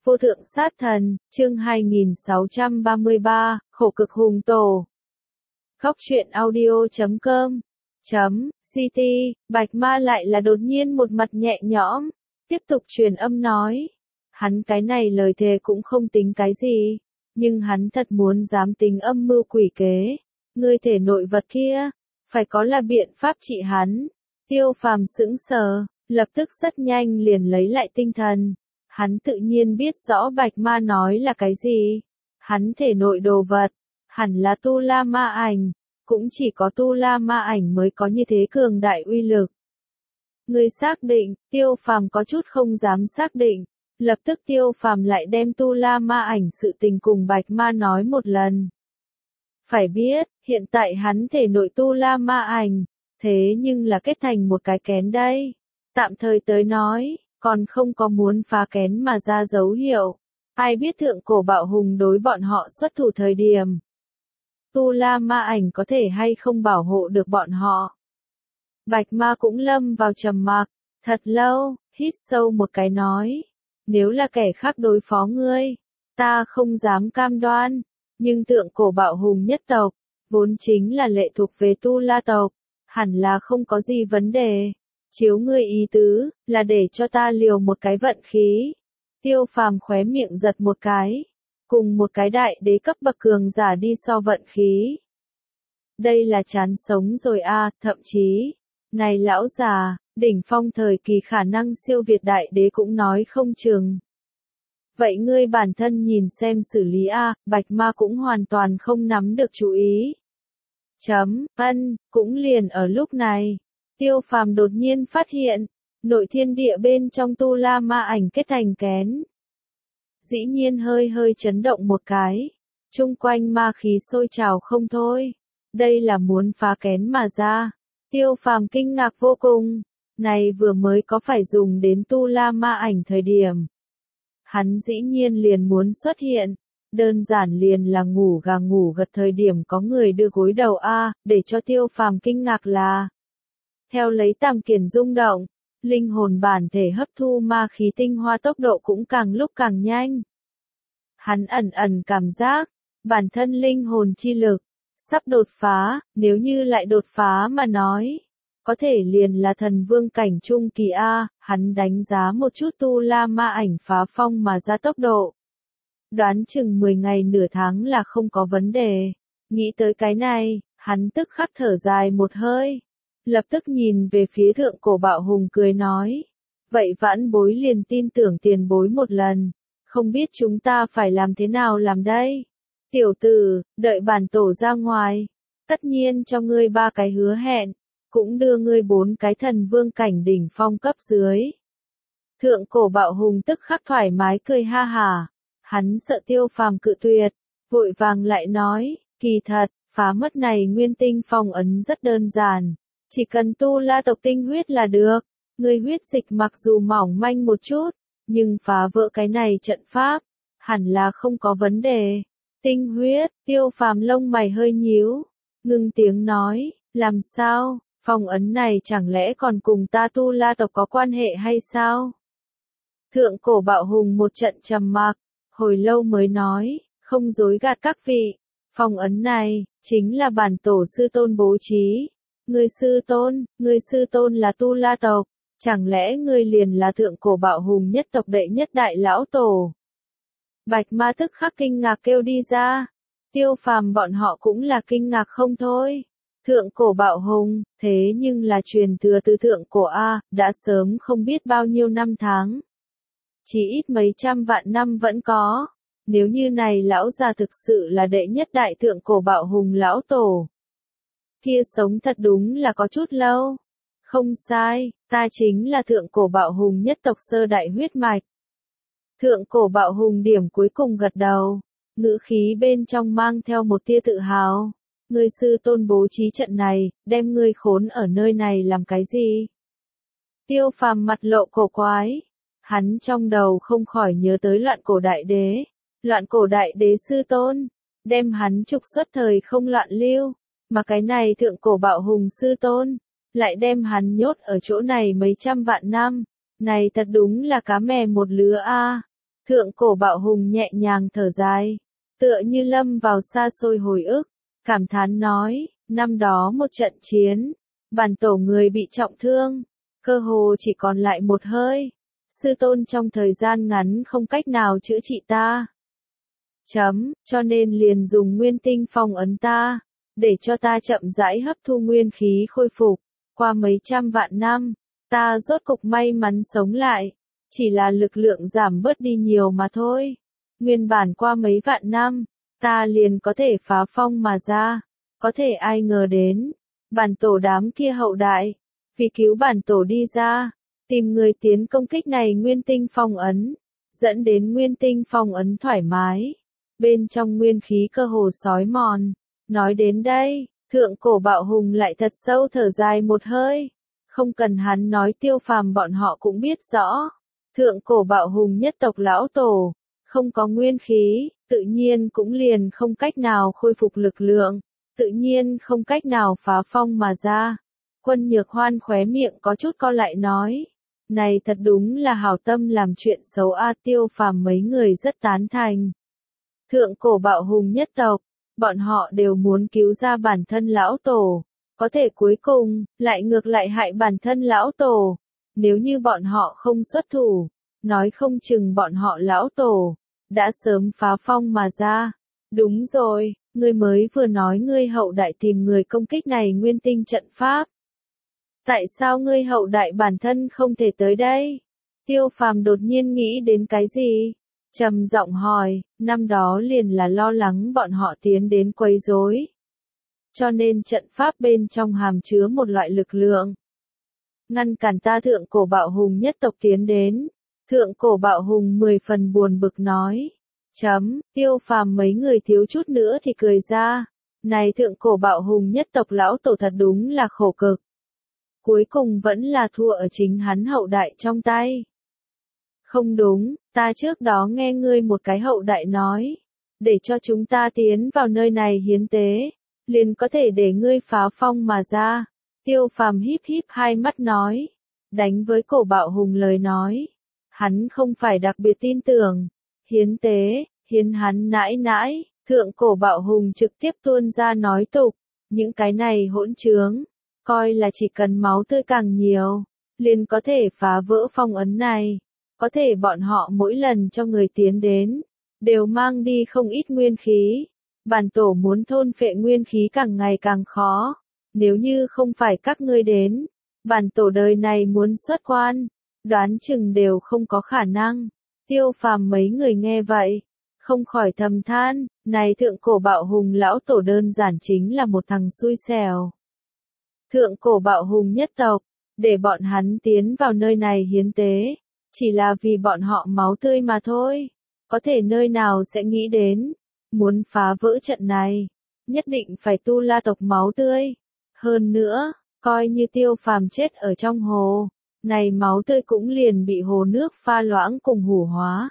Vô thượng sát thần, chương 2633, khổ cực hùng tổ. Khóc chuyện audio.com CT, Bạch Ma lại là đột nhiên một mặt nhẹ nhõm, tiếp tục truyền âm nói. Hắn cái này lời thề cũng không tính cái gì, nhưng hắn thật muốn dám tính âm mưu quỷ kế. Ngươi thể nội vật kia, phải có là biện pháp trị hắn. Tiêu Phàm sững sờ, lập tức rất nhanh liền lấy lại tinh thần. Hắn tự nhiên biết rõ Bạch Ma nói là cái gì. Hắn thể nội đồ vật, hẳn là Tu La Ma Ảnh, cũng chỉ có Tu La Ma Ảnh mới có như thế cường đại uy lực. Ngươi xác định, Tiêu Phàm có chút không dám xác định. Lập tức Tiêu Phàm lại đem Tu La Ma Ảnh sự tình cùng Bạch Ma nói một lần. Phải biết, hiện tại hắn thể nội Tu La Ma Ảnh, thế nhưng là kết thành một cái kén đây. Tạm thời tới nói, còn không có muốn phá kén mà ra dấu hiệu. Ai biết thượng cổ bạo hùng đối bọn họ xuất thủ thời điểm. Tu La Ma Ảnh có thể hay không bảo hộ được bọn họ. Bạch Ma cũng lâm vào trầm mặc, thật lâu, hít sâu một cái nói. Nếu là kẻ khác đối phó ngươi, ta không dám cam đoan, nhưng thượng cổ bạo hùng nhất tộc, vốn chính là lệ thuộc về Tu La tộc, hẳn là không có gì vấn đề. Chiếu ngươi ý tứ, là để cho ta liều một cái vận khí. Tiêu Phàm khóe miệng giật một cái, cùng một cái đại đế cấp bậc cường giả đi so vận khí. Đây là chán sống rồi a, thậm chí, này lão già, đỉnh phong thời kỳ khả năng siêu việt đại đế cũng nói không chừng. Vậy ngươi bản thân nhìn xem xử lý a, Bạch Ma cũng hoàn toàn không nắm được chú ý. Cũng liền ở lúc này, Tiêu Phàm đột nhiên phát hiện, nội thiên địa bên trong Tu La Ma Ảnh kết thành kén. Dĩ nhiên hơi hơi chấn động một cái, chung quanh ma khí sôi trào không thôi. Đây là muốn phá kén mà ra. Tiêu Phàm kinh ngạc vô cùng, này vừa mới có phải dùng đến Tu La Ma Ảnh thời điểm. Hắn dĩ nhiên liền muốn xuất hiện, đơn giản liền là ngủ gà ngủ gật thời điểm có người đưa gối đầu a, để cho Tiêu Phàm kinh ngạc là. Theo lấy Tam Kiền rung động, linh hồn bản thể hấp thu ma khí tinh hoa tốc độ cũng càng lúc càng nhanh. Hắn ẩn cảm giác, bản thân linh hồn chi lực, sắp đột phá, nếu như lại đột phá mà nói, có thể liền là thần vương cảnh trung kỳ A, hắn đánh giá một chút Tu La Ma Ảnh phá phong mà ra tốc độ. Đoán chừng 10 ngày nửa tháng là không có vấn đề. Nghĩ tới cái này, hắn tức khắc thở dài một hơi. Lập tức nhìn về phía thượng cổ bạo hùng cười nói. Vậy vãn bối liền tin tưởng tiền bối một lần. Không biết chúng ta phải làm thế nào làm đây? Tiểu tử, đợi bản tổ ra ngoài. Tất nhiên cho ngươi 3 cái hứa hẹn. Cũng đưa ngươi 4 cái thần vương cảnh đỉnh phong cấp dưới. Thượng cổ bạo hùng tức khắc thoải mái cười ha hả. Hắn sợ Tiêu Phàm cự tuyệt. Vội vàng lại nói, kỳ thật, phá mất này nguyên tinh phong ấn rất đơn giản. Chỉ cần Tu La tộc tinh huyết là được. Ngươi huyết dịch mặc dù mỏng manh một chút, nhưng phá vỡ cái này trận pháp, hẳn là không có vấn đề. Tinh huyết, Tiêu Phàm lông mày hơi nhíu, ngưng tiếng nói, làm sao, phong ấn này chẳng lẽ còn cùng ta Tu La tộc có quan hệ hay sao? Thượng cổ bạo hùng một trận trầm mặc, hồi lâu mới nói, không dối gạt các vị, phong ấn này, chính là bản tổ sư tôn bố trí. Người sư tôn là Tu La tộc, chẳng lẽ ngươi liền là thượng cổ bạo hùng nhất tộc đệ nhất đại lão tổ? Bạch Ma tức khắc kinh ngạc kêu đi ra. Tiêu Phàm bọn họ cũng là kinh ngạc không thôi. Thượng cổ bạo hùng, thế nhưng là truyền thừa từ thượng cổ A, đã sớm không biết bao nhiêu năm tháng. Chỉ ít mấy trăm vạn năm vẫn có. Nếu như này lão già thực sự là đệ nhất đại thượng cổ bạo hùng lão tổ. Kia sống thật đúng là có chút lâu. Không sai, ta chính là thượng cổ bạo hùng nhất tộc sơ đại huyết mạch. Thượng cổ bạo hùng điểm cuối cùng gật đầu, ngữ khí bên trong mang theo một tia tự hào. Ngươi sư tôn bố trí trận này, đem ngươi khốn ở nơi này làm cái gì? Tiêu Phàm mặt lộ cổ quái, hắn trong đầu không khỏi nhớ tới loạn cổ đại đế. Loạn cổ đại đế sư tôn, đem hắn trục xuất thời không loạn lưu, mà cái này thượng cổ bạo hùng sư tôn, lại đem hắn nhốt ở chỗ này mấy trăm vạn năm. Này thật đúng là cá mè một lứa a. Thượng cổ bạo hùng nhẹ nhàng thở dài, tựa như lâm vào xa xôi hồi ức, cảm thán nói, năm đó một trận chiến, bản tổ người bị trọng thương, cơ hồ chỉ còn lại một hơi, sư tôn trong thời gian ngắn không cách nào chữa trị ta. Cho nên liền dùng nguyên tinh phong ấn ta, để cho ta chậm rãi hấp thu nguyên khí khôi phục, qua mấy trăm vạn năm, ta rốt cục may mắn sống lại, chỉ là lực lượng giảm bớt đi nhiều mà thôi. Nguyên bản qua mấy vạn năm, ta liền có thể phá phong mà ra, có thể ai ngờ đến, bản tổ đám kia hậu đại, vì cứu bản tổ đi ra, tìm người tiến công kích này nguyên tinh phong ấn, dẫn đến nguyên tinh phong ấn thoải mái, bên trong nguyên khí cơ hồ sói mòn. Nói đến đây, thượng cổ bạo hùng lại thật sâu thở dài một hơi, không cần hắn nói Tiêu Phàm bọn họ cũng biết rõ, thượng cổ bạo hùng nhất tộc lão tổ, không có nguyên khí, tự nhiên cũng liền không cách nào khôi phục lực lượng, tự nhiên không cách nào phá phong mà ra. Quân Nhược Hoan khóe miệng có chút co lại nói, này thật đúng là hảo tâm làm chuyện xấu a. Tiêu Phàm mấy người rất tán thành. Thượng cổ bạo hùng nhất tộc, bọn họ đều muốn cứu ra bản thân lão tổ, có thể cuối cùng, lại ngược lại hại bản thân lão tổ. Nếu như bọn họ không xuất thủ, nói không chừng bọn họ lão tổ, đã sớm phá phong mà ra. Đúng rồi, ngươi mới vừa nói ngươi hậu đại tìm người công kích này nguyên tinh trận pháp. Tại sao ngươi hậu đại bản thân không thể tới đây? Tiêu Phàm đột nhiên nghĩ đến cái gì? Trầm giọng hỏi, năm đó liền là lo lắng bọn họ tiến đến quấy rối. Cho nên trận pháp bên trong hàm chứa một loại lực lượng. Ngăn cản ta thượng cổ bạo hùng nhất tộc tiến đến. Thượng cổ bạo hùng 10 phần buồn bực nói. Tiêu Phàm mấy người thiếu chút nữa thì cười ra. Này thượng cổ bạo hùng nhất tộc lão tổ thật đúng là khổ cực. Cuối cùng vẫn là thua ở chính hắn hậu đại trong tay. Không đúng, ta trước đó nghe ngươi một cái hậu đại nói, để cho chúng ta tiến vào nơi này hiến tế, liền có thể để ngươi phá phong mà ra. Tiêu Phàm híp híp hai mắt nói, đánh với cổ bạo hùng lời nói, hắn không phải đặc biệt tin tưởng. Hiến tế, hiến hắn nãi nãi, thượng cổ bạo hùng trực tiếp tuôn ra nói tục, những cái này hỗn trướng, coi là chỉ cần máu tươi càng nhiều, liền có thể phá vỡ phong ấn này. Có thể bọn họ mỗi lần cho người tiến đến, đều mang đi không ít nguyên khí. Bản tổ muốn thôn phệ nguyên khí càng ngày càng khó. Nếu như không phải các ngươi đến, bản tổ đời này muốn xuất quan, đoán chừng đều không có khả năng. Tiêu Phàm mấy người nghe vậy, không khỏi thầm than, này thượng cổ bạo hùng lão tổ đơn giản chính là một thằng xui xẻo. Thượng cổ bạo hùng nhất tộc, để bọn hắn tiến vào nơi này hiến tế. Chỉ là vì bọn họ máu tươi mà thôi, có thể nơi nào sẽ nghĩ đến, muốn phá vỡ trận này, nhất định phải tu la tộc máu tươi. Hơn nữa, coi như Tiêu Phàm chết ở trong hồ, này máu tươi cũng liền bị hồ nước pha loãng cùng hủ hóa.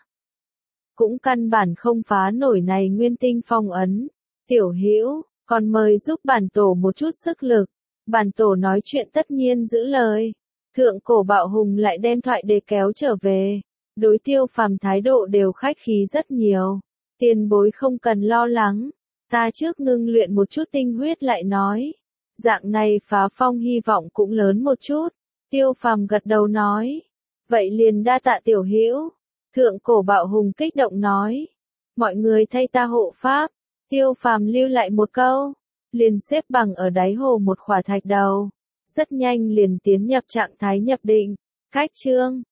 Cũng căn bản không phá nổi này nguyên tinh phong ấn. Tiểu Hữu, còn mời giúp bản tổ một chút sức lực, bản tổ nói chuyện tất nhiên giữ lời. Thượng cổ bạo hùng lại đem thoại đề kéo trở về, đối Tiêu Phàm thái độ đều khách khí rất nhiều. Tiền bối không cần lo lắng, ta trước ngưng luyện một chút tinh huyết lại nói. Dạng này phá phong hy vọng cũng lớn một chút. Tiêu Phàm gật đầu nói, vậy liền đa tạ tiểu hữu. Thượng cổ bạo hùng kích động nói, mọi người thay ta hộ pháp. Tiêu Phàm lưu lại một câu, liền xếp bằng ở đáy hồ một khỏa thạch đầu. Rất nhanh liền tiến nhập trạng thái nhập định, cách chương.